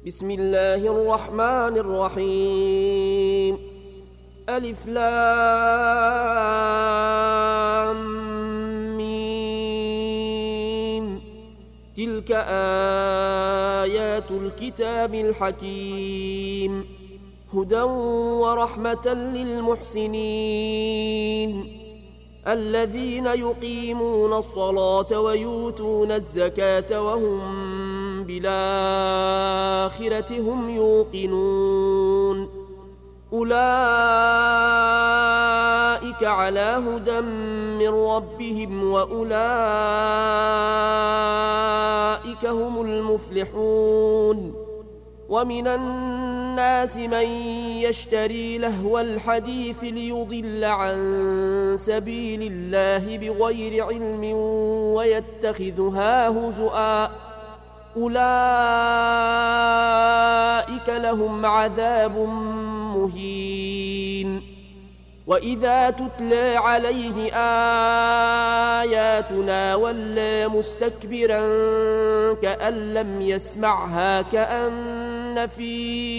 بسم الله الرحمن الرحيم. ألف لام ميم. تلك آيات الكتاب الحكيم، هدى ورحمة للمحسنين الذين يقيمون الصلاة ويؤتون الزكاة وهم بالآخرة هم يوقنون. أولئك على هدى من ربهم وأولئك هم المفلحون. ومن الناس من يشتري لهو الحديث ليضل عن سبيل الله بغير علم ويتخذها هزؤا، أولئك لهم عذاب مهين. وإذا تتلى عليه آياتنا ولى مستكبرا كأن لم يسمعها كأن في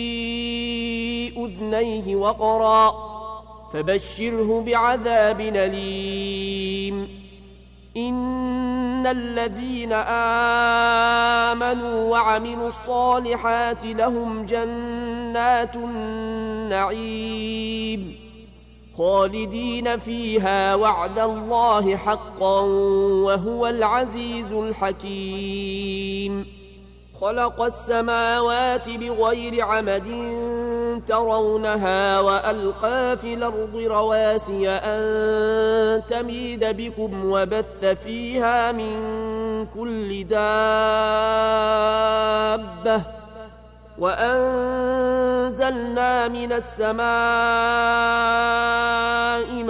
أذنيه وقرا، فبشره بعذاب أليم. إن الذين آمنوا وعملوا الصالحات لهم جنات النعيم خالدين فيها وعد الله حقا وهو العزيز الحكيم. خلق السماوات بغير عمد ترونها وألقى في الأرض رواسي أن تميد بكم وبث فيها من كل دابة وأنزلنا من السماء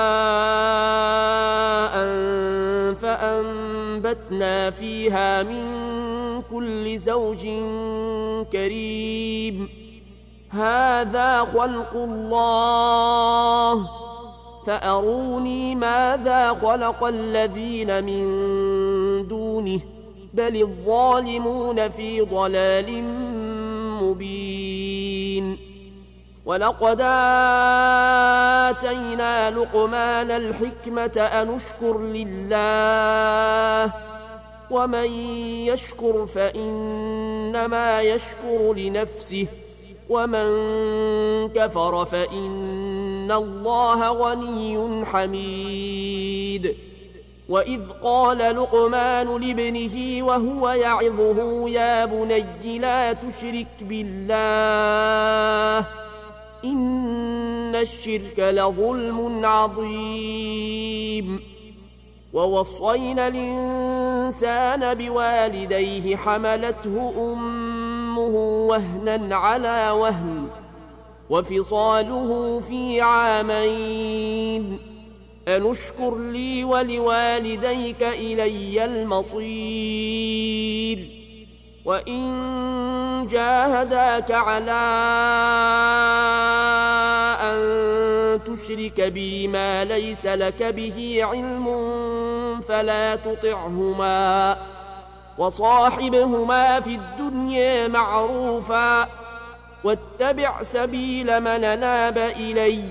ماء فأنبتنا فيها من كل زوج كريم. هذا خلق الله فأروني ماذا خلق الذين من دونه بل الظالمون في ضلال مبين. ولقد آتينا لقمان الحكمة أن اشكر لله ومن يشكر فإنما يشكر لنفسه ومن كفر فإن الله غني حميد. وإذ قال لقمان لابنه وهو يعظه يا بني لا تشرك بالله إن الشرك لظلم عظيم. ووصينا الإنسان بوالديه حملته أمه وهنا على وهن وفصاله في عامين أن اشكر لي ولوالديك إلي المصير. وإن جاهداك على أن تشرك بي ما ليس لك به علم فلا تطعهما وصاحبهما في الدنيا معروفا واتبع سبيل من أناب إلي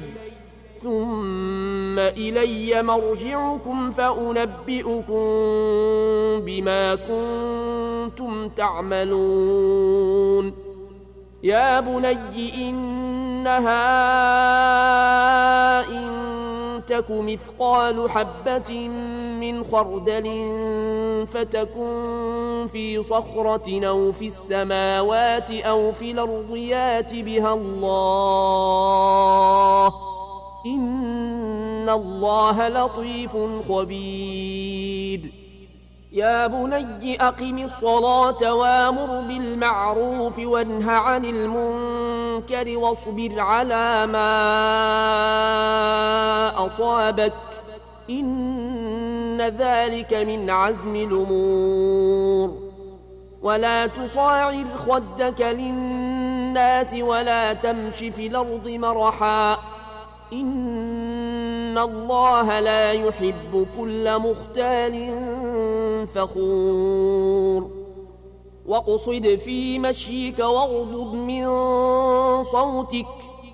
ثم إلي مرجعكم فأنبئكم بما كنتم تعملون. يا بني إنها إن تك مثقال حبة من خردل فتكن في صخرة أو في السماوات أو في الأرض يات بها الله إن الله لطيف خبير. يا بني أقم الصلاة وامر بالمعروف وانه عن المنكر واصبر على ما أصابك إن ذلك من عزم الأمور. ولا تصاعر خدك للناس ولا تمش في الأرض مرحا إن الله لا يحب كل مختال فخور. واقصد في مشيك واغضض من صوتك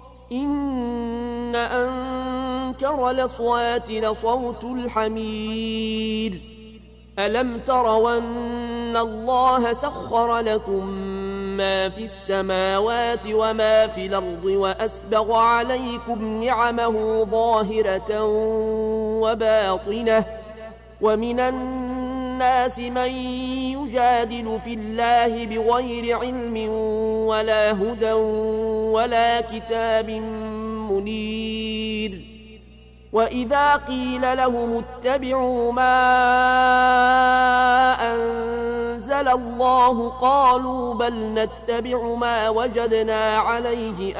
إن أنكر الأصوات لصوت الحمير ألم تروا أن الله سخر لكم ما في السماوات وما في الأرض وأسبغ عليكم نعمه ظاهرة وباطنة ومن الناس من يجادل في الله بغير علم ولا هدى ولا كتاب منير وإذا قيل لهم اتبعوا ما أنزل الله قالوا بل نتبع ما وجدنا عليه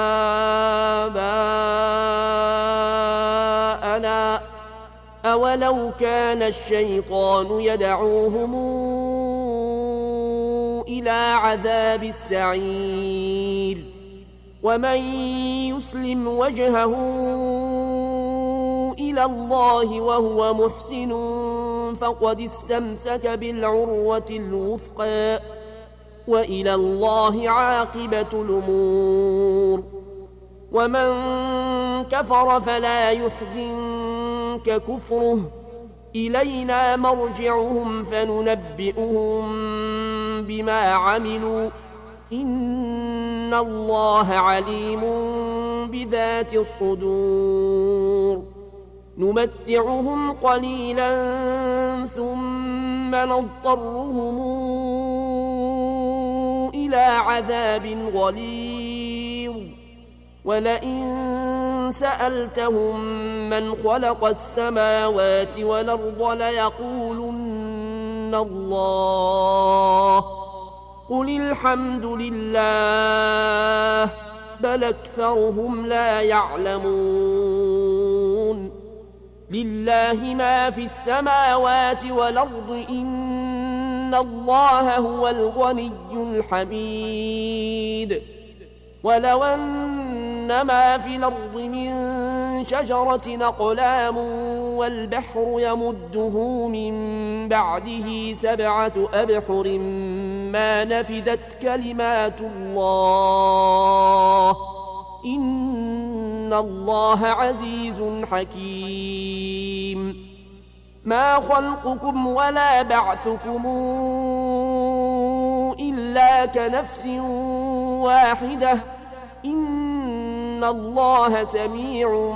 آباءنا أولو كان الشيطان يدعوهم إلى عذاب السعير ومن يسلم وجهه إلى الله وهو محسن فقد استمسك بالعروة الوثقى وإلى الله عاقبة الأمور ومن كفر فلا يحزنك كفره إلينا مرجعهم فننبئهم بما عملوا إن الله عليم بذات الصدور نمتعهم قليلا ثم نضطرهم إلى عذاب غليظ ولئن سألتهم من خلق السماوات والأرض ليقولن الله قل الحمد لله بل أكثرهم لا يعلمون لله ما في السماوات والأرض إن الله هو الغني الحميد ولو أن ما في الأرض من شجرة أقلام والبحر يمده من بعده 7 أبحر ما نفدت كلمات الله إن الله عزيز حكيم ما خلقكم ولا بعثكم إلا كنفس واحدة إن الله سميع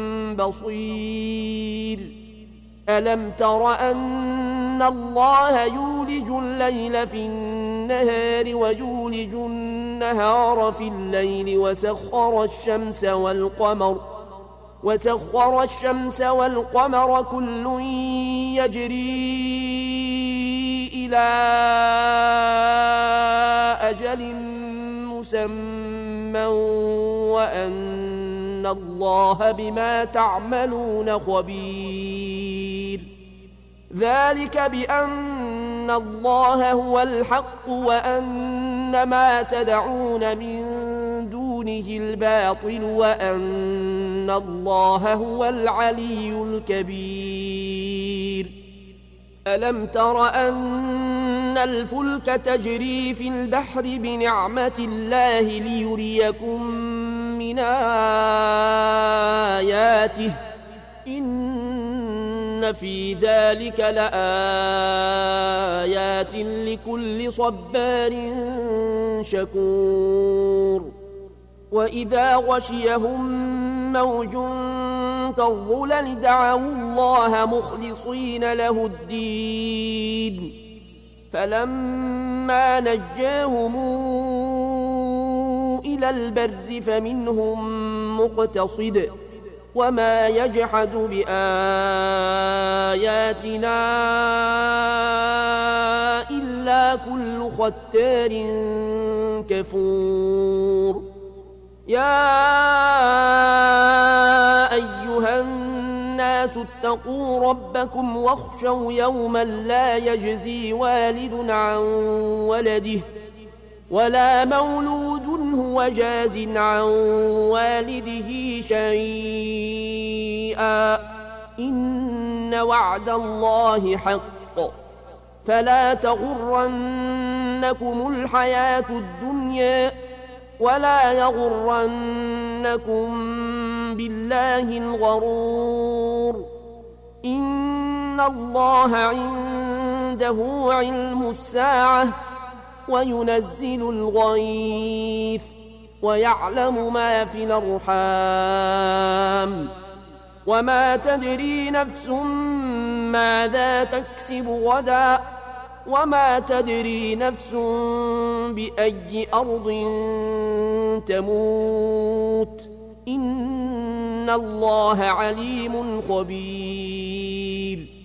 بصير ألم تر أن الله يولج الليل في النهار ويولج النهار في الليل وسخر الشمس والقمر كل يجري إلى أجل مسمى وأن الله بما تعملون خبير ذلك بأن الله هو الحق وأن ما تدعون من دونه الباطل وأن الله هو العلي الكبير ألم تر أن الفلك تجري في البحر بنعمة الله ليريكم من آياته إن في ذلك لآيات لكل صبار شكور وإذا غشيهم موج كالظلل دعوا الله مخلصين له الدين فلما نجاهم إلى البر فمنهم مقتصد وما يجحد بآياتنا إلا كل ختار كفور يا أيها الناس اتقوا ربكم واخشوا يوما لا يجزي والد عن ولده ولا مولود هو جاز عن والده شيئا إن وعد الله حق فلا تغرنكم الحياة الدنيا ولا يغرنكم بالله الغرور إن الله عنده علم الساعة وينزل الغيث ويعلم ما في الأرحام وما تدري نفس ماذا تكسب غدا وما تدري نفس بأي أرض تموت إن الله عليم خبير